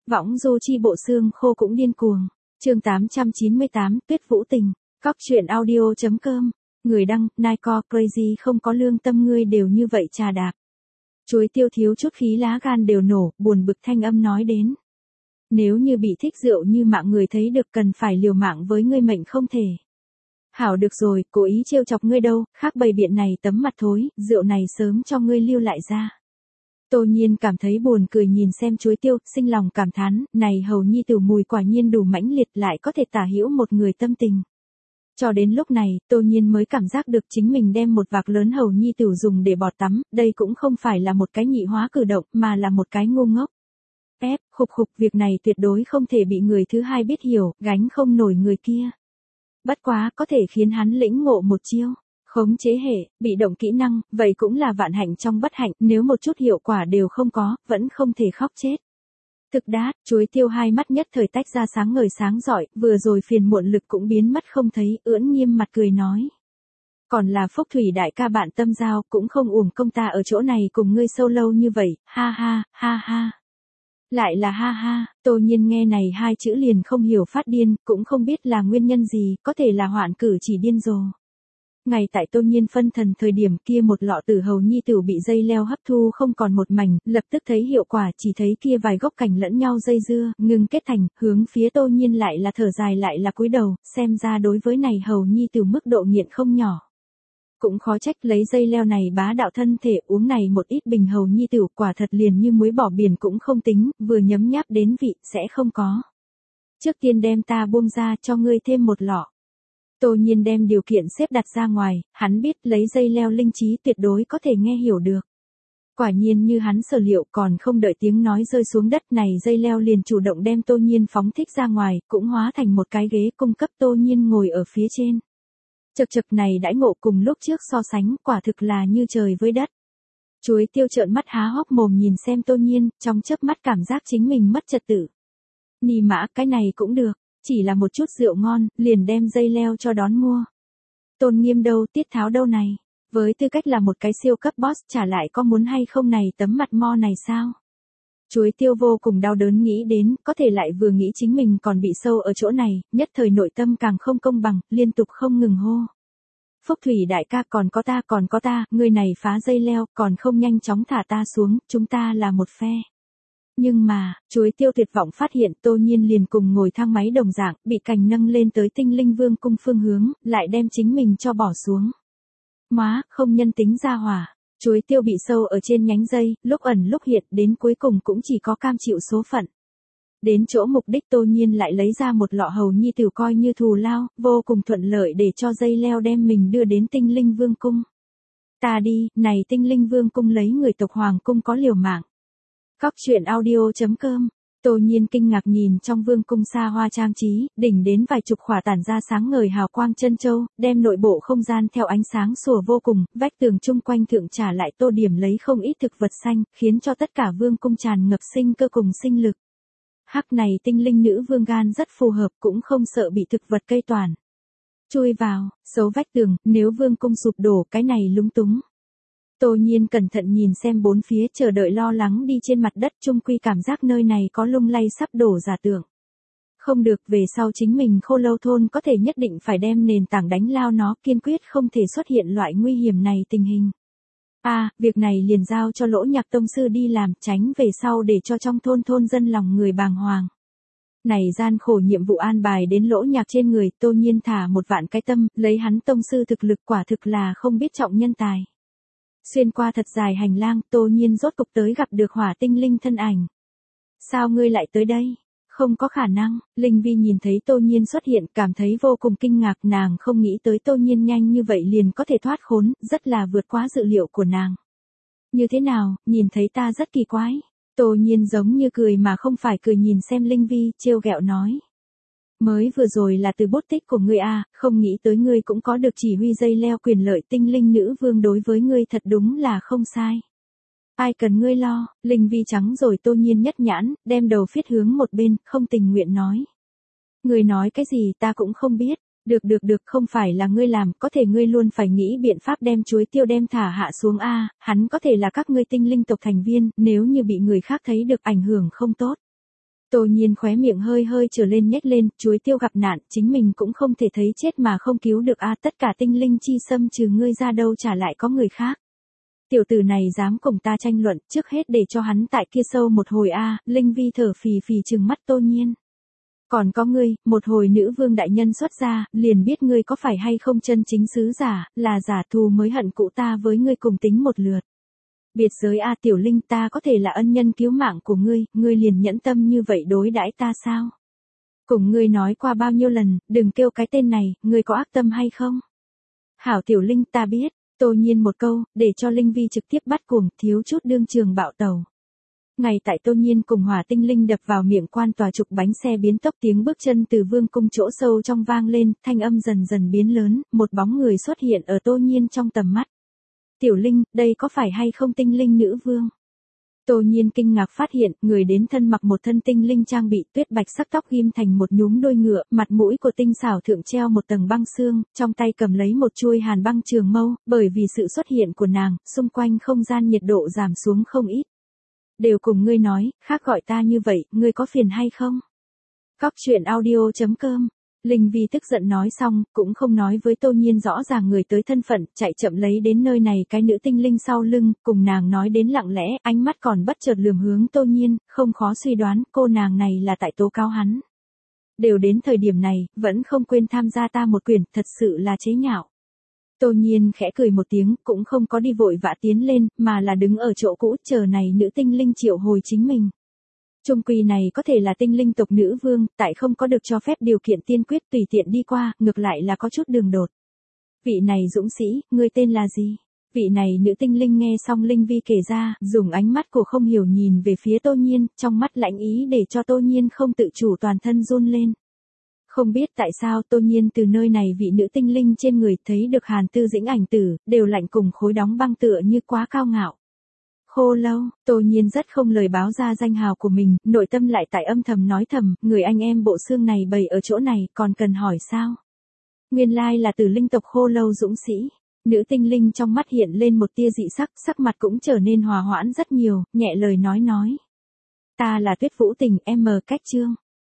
Võng du chi bộ xương khô cũng điên cuồng. Chương 898, Tuyết Vũ Tình. Cóc truyện audio.com. Người đăng, Nike Crazy không có lương tâm ngươi đều như vậy trà đạp. Chuối tiêu thiếu chút khí lá gan đều nổ, buồn bực thanh âm nói đến. Nếu như bị thích rượu như mạng người thấy được cần phải liều mạng với ngươi mệnh không thể. Hảo được rồi, cố ý trêu chọc ngươi đâu, khác bày biện này tấm mặt thối, rượu này sớm cho ngươi lưu lại ra. Tô Nhiên cảm thấy buồn cười nhìn xem chuối tiêu, sinh lòng cảm thán, này hầu nhi tử mùi quả nhiên đủ mãnh liệt lại có thể tả hữu một người tâm tình. Cho đến lúc này, Tô Nhiên mới cảm giác được chính mình đem một vạc lớn hầu nhi tử dùng để bọt tắm, đây cũng không phải là một cái nhị hóa cử động mà là một cái ngu ngốc. Khục khục, việc này tuyệt đối không thể bị người thứ hai biết hiểu, gánh không nổi người kia. Bất quá, có thể khiến hắn lĩnh ngộ một chiêu. Khống chế hệ, bị động kỹ năng, vậy cũng là vạn hạnh trong bất hạnh, nếu một chút hiệu quả đều không có, vẫn không thể khóc chết. Thực đát, chuối tiêu hai mắt nhất thời tách ra sáng ngời sáng rọi, vừa rồi phiền muộn lực cũng biến mất không thấy, ưỡn nghiêm mặt cười nói. Còn là Phúc Thủy đại ca bạn tâm giao, cũng không uổng công ta ở chỗ này cùng ngươi sâu lâu như vậy, ha ha, ha ha. Lại là ha ha, Tô Nhiên nghe này hai chữ liền không hiểu phát điên, cũng không biết là nguyên nhân gì, có thể là hoạn cử chỉ điên rồ. Ngay tại Tô Nhiên phân thần thời điểm kia một lọ tử hầu nhi tử bị dây leo hấp thu không còn một mảnh, lập tức thấy hiệu quả chỉ thấy kia vài gốc cành lẫn nhau dây dưa, ngừng kết thành, hướng phía Tô Nhiên lại là thở dài lại là cúi đầu, xem ra đối với này hầu nhi tử mức độ nghiện không nhỏ. Cũng khó trách lấy dây leo này bá đạo thân thể uống này một ít bình hầu nhi tử quả thật liền như muối bỏ biển cũng không tính, vừa nhấm nháp đến vị sẽ không có. Trước tiên đem ta buông ra cho ngươi thêm một lọ. Tô Nhiên đem điều kiện xếp đặt ra ngoài, hắn biết lấy dây leo linh trí tuyệt đối có thể nghe hiểu được. Quả nhiên như hắn sở liệu còn không đợi tiếng nói rơi xuống đất này dây leo liền chủ động đem Tô Nhiên phóng thích ra ngoài, cũng hóa thành một cái ghế cung cấp Tô Nhiên ngồi ở phía trên. Chật này đãi ngộ cùng lúc trước so sánh quả thực là như trời với đất. Chuối tiêu trợn mắt há hốc mồm nhìn xem Tô Nhiên, trong chớp mắt cảm giác chính mình mất trật tự. Nì mã cái này cũng được. Chỉ là một chút rượu ngon, liền đem dây leo cho đón mua. Tôn Nghiêm đâu, Tiết Tháo đâu này. Với tư cách là một cái siêu cấp boss trả lại có muốn hay không này tấm mặt mo này sao? Chuối tiêu vô cùng đau đớn nghĩ đến, có thể lại vừa nghĩ chính mình còn bị sâu ở chỗ này, nhất thời nội tâm càng không công bằng, liên tục không ngừng hô. Phúc Thủy đại ca còn có ta, người này phá dây leo, còn không nhanh chóng thả ta xuống, chúng ta là một phe. Nhưng mà, chuối tiêu tuyệt vọng phát hiện Tô Nhiên liền cùng ngồi thang máy đồng dạng, bị cành nâng lên tới Tinh Linh Vương cung phương hướng, lại đem chính mình cho bỏ xuống. Má, không nhân tính ra hỏa. Chuối tiêu bị sâu ở trên nhánh dây, lúc ẩn lúc hiện, đến cuối cùng cũng chỉ có cam chịu số phận. Đến chỗ mục đích Tô Nhiên lại lấy ra một lọ hầu nhi tử coi như thù lao, vô cùng thuận lợi để cho dây leo đem mình đưa đến Tinh Linh Vương cung. Ta đi, này Tinh Linh Vương cung lấy người tộc hoàng cung có liều mạng. Cóc truyện audio.com. Tô Nhiên kinh ngạc nhìn trong vương cung xa hoa trang trí, đỉnh đến vài chục khỏa tản ra sáng ngời hào quang chân châu, đem nội bộ không gian theo ánh sáng sủa vô cùng, vách tường chung quanh thượng trả lại tô điểm lấy không ít thực vật xanh, khiến cho tất cả vương cung tràn ngập sinh cơ cùng sinh lực. Hắc này tinh linh nữ vương gan rất phù hợp cũng không sợ bị thực vật cây toàn. Chui vào, xấu vách tường, nếu vương cung sụp đổ cái này lúng túng. Tô Nhiên cẩn thận nhìn xem bốn phía chờ đợi lo lắng đi trên mặt đất chung quy cảm giác nơi này có lung lay sắp đổ giả tưởng. Không được về sau chính mình Khô Lâu thôn có thể nhất định phải đem nền tảng đánh lao nó kiên quyết không thể xuất hiện loại nguy hiểm này tình hình. Việc này liền giao cho Lỗ Nhạc tông sư đi làm tránh về sau để cho trong thôn dân lòng người bàng hoàng. Này gian khổ nhiệm vụ an bài đến Lỗ Nhạc trên người Tô Nhiên thả một vạn cái tâm, lấy hắn tông sư thực lực quả thực là không biết trọng nhân tài. Xuyên qua thật dài hành lang, Tô Nhiên rốt cục tới gặp được Hỏa Tinh Linh thân ảnh. Sao ngươi lại tới đây? Không có khả năng, Linh Vi nhìn thấy Tô Nhiên xuất hiện cảm thấy vô cùng kinh ngạc, nàng không nghĩ tới Tô Nhiên nhanh như vậy liền có thể thoát khốn, rất là vượt quá dự liệu của nàng. Như thế nào, nhìn thấy ta rất kỳ quái. Tô Nhiên giống như cười mà không phải cười nhìn xem Linh Vi, trêu ghẹo nói. Mới vừa rồi là từ bút tích của ngươi không nghĩ tới ngươi cũng có được chỉ huy dây leo quyền lợi tinh linh nữ vương đối với ngươi thật đúng là không sai. Ai cần ngươi lo, Linh Vi trắng rồi Tô Nhiên nhất nhãn, đem đầu phiết hướng một bên, không tình nguyện nói. Ngươi nói cái gì ta cũng không biết, được không phải là ngươi làm, có thể ngươi luôn phải nghĩ biện pháp đem chuối tiêu đem thả hạ xuống hắn có thể là các ngươi tinh linh tộc thành viên, nếu như bị người khác thấy được ảnh hưởng không tốt. Tô Nhiên khóe miệng hơi hơi trở lên nhếch lên, chuối tiêu gặp nạn, chính mình cũng không thể thấy chết mà không cứu được a, tất cả tinh linh chi xâm trừ ngươi ra đâu trả lại có người khác. Tiểu tử này dám cùng ta tranh luận, trước hết để cho hắn tại kia sâu một hồi a, Linh Vi thở phì phì trừng mắt Tô Nhiên. Còn có ngươi, một hồi nữ vương đại nhân xuất ra, liền biết ngươi có phải hay không chân chính sứ giả, là giả thù mới hận cụ ta với ngươi cùng tính một lượt. Biệt giới a Tiểu Linh, ta có thể là ân nhân cứu mạng của ngươi liền nhẫn tâm như vậy đối đãi ta sao? Cùng ngươi nói qua bao nhiêu lần, đừng kêu cái tên này, ngươi có ác tâm hay không? Hảo Tiểu Linh, ta biết. Tô Nhiên một câu, để cho Linh Vi trực tiếp bắt cuồng, thiếu chút đương trường bạo tẩu. Ngày tại Tô Nhiên cùng Hỏa Tinh Linh đập vào miệng quan tòa trục bánh xe biến tốc, tiếng bước chân từ vương cung chỗ sâu trong vang lên, thanh âm dần dần biến lớn, một bóng người xuất hiện ở Tô Nhiên trong tầm mắt. Tiểu Linh, đây có phải hay không tinh linh nữ vương? Tô Nhiên kinh ngạc phát hiện, người đến thân mặc một thân tinh linh trang bị, tuyết bạch sắc tóc ghim thành một nhúm đuôi ngựa, mặt mũi của tinh xảo thượng treo một tầng băng xương, trong tay cầm lấy một chuôi hàn băng trường mâu, bởi vì sự xuất hiện của nàng, xung quanh không gian nhiệt độ giảm xuống không ít. Đều cùng ngươi nói, khác gọi ta như vậy, ngươi có phiền hay không? Cóc truyện audio.com. Linh Vi tức giận nói xong, cũng không nói với Tô Nhiên rõ ràng người tới thân phận, chạy chậm lấy đến nơi này cái nữ tinh linh sau lưng, cùng nàng nói đến lặng lẽ, ánh mắt còn bất chợt lườm hướng Tô Nhiên, không khó suy đoán, cô nàng này là tại tố cáo hắn. Đều đến thời điểm này, vẫn không quên tham gia ta một quyền, thật sự là chế nhạo. Tô Nhiên khẽ cười một tiếng, cũng không có đi vội vã tiến lên, mà là đứng ở chỗ cũ, chờ này nữ tinh linh triệu hồi chính mình. Trung quy này có thể là tinh linh tộc nữ vương, tại không có được cho phép điều kiện tiên quyết tùy tiện đi qua, ngược lại là có chút đường đột. Vị này dũng sĩ, ngươi tên là gì? Vị này nữ tinh linh nghe xong Linh Vi kể ra, dùng ánh mắt của không hiểu nhìn về phía Tô Nhiên, trong mắt lãnh ý để cho Tô Nhiên không tự chủ toàn thân run lên. Không biết tại sao Tô Nhiên từ nơi này vị nữ tinh linh trên người thấy được Hàn Tư Dĩnh ảnh tử, đều lạnh cùng khối đóng băng tựa như quá cao ngạo. Khô Lâu, Tô Nhiên rất không lời báo ra danh hào của mình, nội tâm lại tại âm thầm nói thầm, người anh em bộ xương này bày ở chỗ này, còn cần hỏi sao? Nguyên lai là từ linh tộc Khô Lâu dũng sĩ. Nữ tinh linh trong mắt hiện lên một tia dị sắc, sắc mặt cũng trở nên hòa hoãn rất nhiều, nhẹ lời nói. Ta là Tuyết Vũ Tình, em cách chương.